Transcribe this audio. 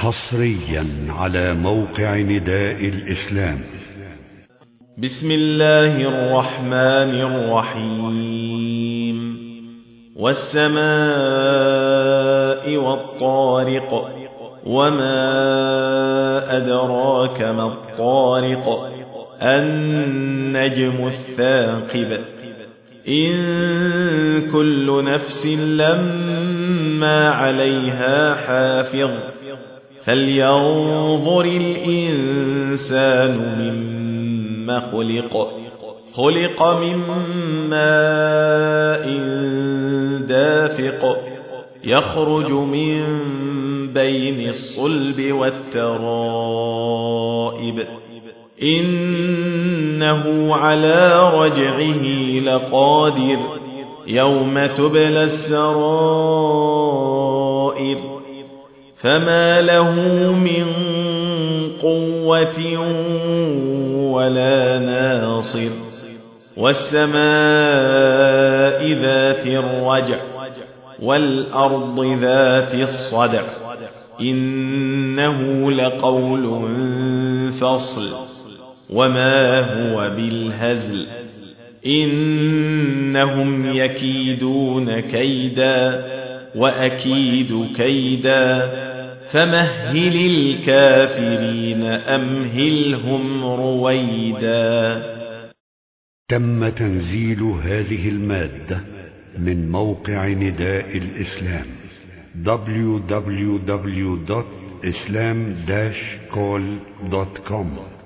حصريا على موقع نداء الإسلام. بسم الله الرحمن الرحيم. والسماء والطارق، وما أدراك ما الطارق، النجم الثاقب. إن كل نفس لما عليها حافظ، فلينظر الإنسان مما خلق من ماء دافق، يخرج من بين الصلب والترائب، إنه على رجعه لقادر، يوم تبلى السرائر، فما له من قوة ولا ناصر. والسماء ذات الرجع، والأرض ذات الصدع، إنه لقول فصل، وما هو بالهزل، إنهم يكيدون كيدا وأكيد كيدا، فمهل الكافرين أمهلهم رويدا. تم تنزيل هذه المادة من موقع نداء الإسلام www.islam-call.com